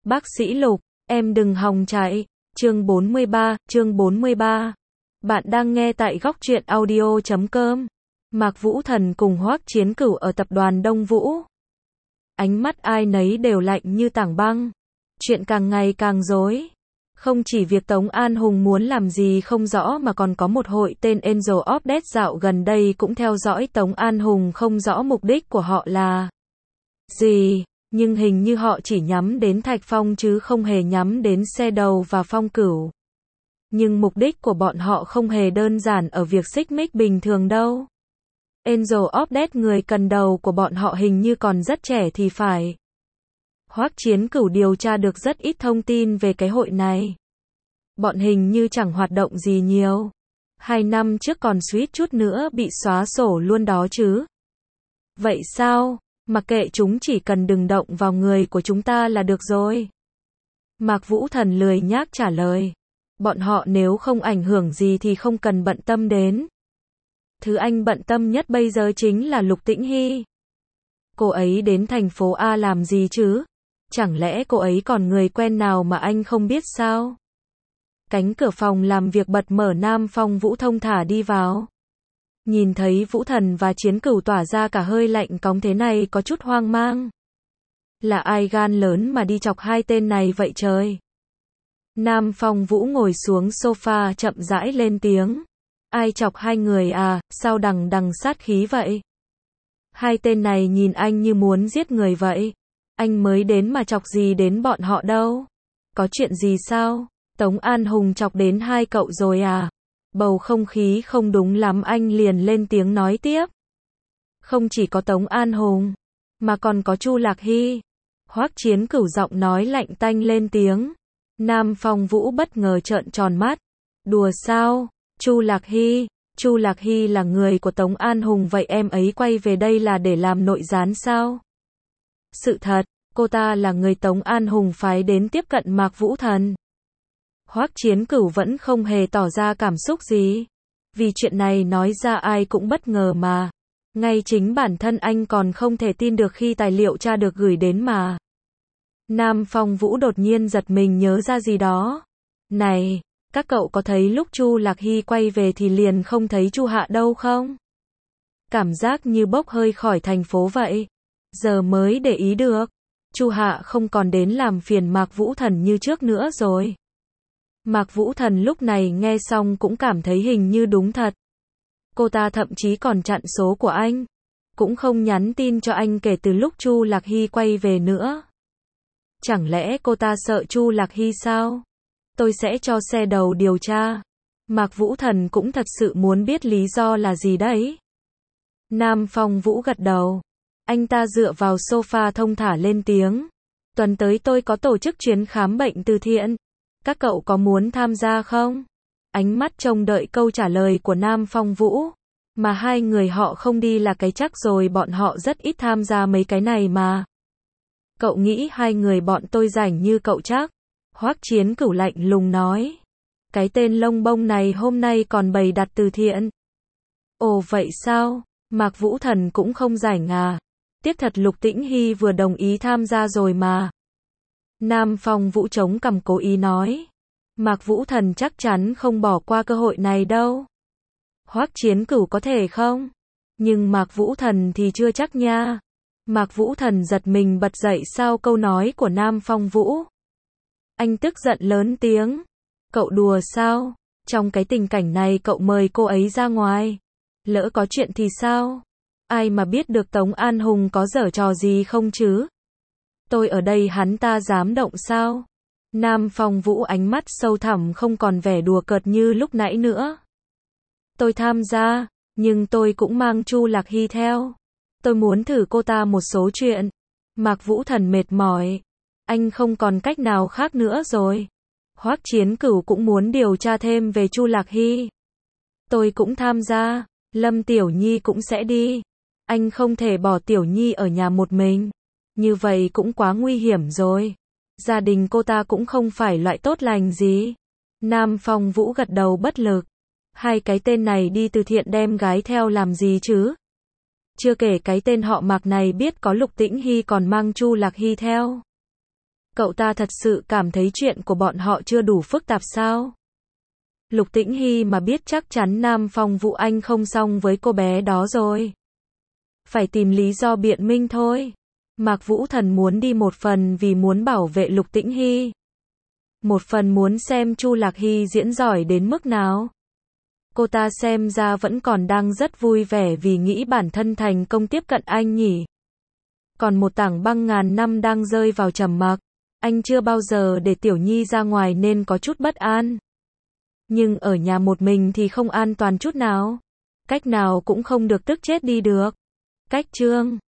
Bác sĩ Lục, em đừng hòng chạy. Chương 43. Bạn đang nghe tại góc truyện audio.com. Mạc Vũ Thần cùng Hoắc Chiến Cửu ở tập đoàn Đông Vũ. Ánh mắt ai nấy đều lạnh như tảng băng. Chuyện càng ngày càng rối. Không chỉ việc Tống An Hùng muốn làm gì không rõ mà còn có một hội tên Angel of Death dạo gần đây cũng theo dõi Tống An Hùng, không rõ mục đích của họ là gì. Nhưng hình như họ chỉ nhắm đến Thạch Phong chứ không hề nhắm đến Xe Đầu và Phong Cửu. Nhưng mục đích của bọn họ không hề đơn giản ở việc xích mích bình thường đâu. Angel of Death, người cần đầu của bọn họ hình như còn rất trẻ thì phải. Hoắc Chiến Cửu điều tra được rất ít thông tin về cái hội này. Bọn hình như chẳng hoạt động gì nhiều. 2 năm trước còn suýt chút nữa bị xóa sổ luôn đó chứ. Vậy sao? Mặc kệ chúng, chỉ cần đừng động vào người của chúng ta là được rồi. Mạc Vũ Thần lười nhác trả lời. Bọn họ nếu không ảnh hưởng gì thì không cần bận tâm đến. Thứ anh bận tâm nhất bây giờ chính là Lục Tĩnh Hy. Cô ấy đến thành phố A làm gì chứ? Chẳng lẽ cô ấy còn người quen nào mà anh không biết sao? Cánh cửa phòng làm việc bật mở, Nam Phong Vũ thông thả đi vào. Nhìn thấy Vũ Thần và Chiến Cửu tỏa ra cả hơi lạnh cóng thế này có chút hoang mang. Là ai gan lớn mà đi chọc hai tên này vậy trời? Nam Phong Vũ ngồi xuống sofa chậm rãi lên tiếng. Ai chọc hai người à, sao đằng đằng sát khí vậy? Hai tên này nhìn anh như muốn giết người vậy. Anh mới đến mà chọc gì đến bọn họ đâu. Có chuyện gì sao? Tống An Hùng chọc đến hai cậu rồi à? Bầu không khí không đúng lắm, anh liền lên tiếng nói tiếp. Không chỉ có Tống An Hùng, mà còn có Chu Lạc Hy. Hoắc Chiến Cửu giọng nói lạnh tanh lên tiếng. Nam Phong Vũ bất ngờ trợn tròn mắt. Đùa sao? Chu Lạc Hy là người của Tống An Hùng, vậy em ấy quay về đây là để làm nội gián sao? Sự thật, cô ta là người Tống An Hùng phái đến tiếp cận Mạc Vũ Thần. Hoắc Chiến Cửu vẫn không hề tỏ ra cảm xúc gì. Vì chuyện này nói ra ai cũng bất ngờ mà. Ngay chính bản thân anh còn không thể tin được khi tài liệu tra được gửi đến mà. Nam Phong Vũ đột nhiên giật mình nhớ ra gì đó. Này, các cậu có thấy lúc Chu Lạc Hy quay về thì liền không thấy Chu Hạ đâu không? Cảm giác như bốc hơi khỏi thành phố vậy. Giờ mới để ý được. Chu Hạ không còn đến làm phiền Mạc Vũ Thần như trước nữa rồi. Mạc Vũ Thần lúc này nghe xong cũng cảm thấy hình như đúng thật. Cô ta thậm chí còn chặn số của anh. Cũng không nhắn tin cho anh kể từ lúc Chu Lạc Hy quay về nữa. Chẳng lẽ cô ta sợ Chu Lạc Hy sao? Tôi sẽ cho Xe Đầu điều tra. Mạc Vũ Thần cũng thật sự muốn biết lý do là gì đấy. Nam Phong Vũ gật đầu. Anh ta dựa vào sofa thông thả lên tiếng. Tuần tới tôi có tổ chức chuyến khám bệnh từ thiện. Các cậu có muốn tham gia không? Ánh mắt trông đợi câu trả lời của Nam Phong Vũ. Mà hai người họ không đi là cái chắc rồi, bọn họ rất ít tham gia mấy cái này mà. Cậu nghĩ hai người bọn tôi rảnh như cậu chắc? Hoắc Chiến Cửu lạnh lùng nói. Cái tên lông bông này hôm nay còn bày đặt từ thiện. Ồ vậy sao? Mạc Vũ Thần cũng không rảnh à? Tiếc thật, Lục Tĩnh Hy vừa đồng ý tham gia rồi mà. Nam Phong Vũ chống cằm cố ý nói. Mạc Vũ Thần chắc chắn không bỏ qua cơ hội này đâu. Hoắc Chiến Cửu có thể không? Nhưng Mạc Vũ Thần thì chưa chắc nha. Mạc Vũ Thần giật mình bật dậy sau câu nói của Nam Phong Vũ. Anh tức giận lớn tiếng. Cậu đùa sao? Trong cái tình cảnh này cậu mời cô ấy ra ngoài. Lỡ có chuyện thì sao? Ai mà biết được Tống An Hùng có giở trò gì không chứ? Tôi ở đây hắn ta dám động sao? Nam Phong Vũ ánh mắt sâu thẳm, không còn vẻ đùa cợt như lúc nãy nữa. Tôi tham gia, nhưng tôi cũng mang Chu Lạc Hy theo. Tôi muốn thử cô ta một số chuyện. Mạc Vũ Thần mệt mỏi. Anh không còn cách nào khác nữa rồi. Hoắc Chiến Cửu cũng muốn điều tra thêm về Chu Lạc Hy. Tôi cũng tham gia. Lâm Tiểu Nhi cũng sẽ đi. Anh không thể bỏ Tiểu Nhi ở nhà một mình. Như vậy cũng quá nguy hiểm rồi. Gia đình cô ta cũng không phải loại tốt lành gì. Nam Phong Vũ gật đầu bất lực. Hai cái tên này đi từ thiện đem gái theo làm gì chứ? Chưa kể cái tên họ Mạc này biết có Lục Tĩnh Hy còn mang Chu Lạc Hy theo. Cậu ta thật sự cảm thấy chuyện của bọn họ chưa đủ phức tạp sao? Lục Tĩnh Hy mà biết chắc chắn Nam Phong Vũ Anh không xong với cô bé đó rồi. Phải tìm lý do biện minh thôi. Mạc Vũ Thần muốn đi một phần vì muốn bảo vệ Lục Tĩnh Hy. Một phần muốn xem Chu Lạc Hy diễn giỏi đến mức nào. Cô ta xem ra vẫn còn đang rất vui vẻ vì nghĩ bản thân thành công tiếp cận anh nhỉ. Còn một tảng băng ngàn năm đang rơi vào trầm mặc. Anh chưa bao giờ để Tiểu Nhi ra ngoài nên có chút bất an. Nhưng ở nhà một mình thì không an toàn chút nào. Cách nào cũng không được tức chết đi được. Cách chương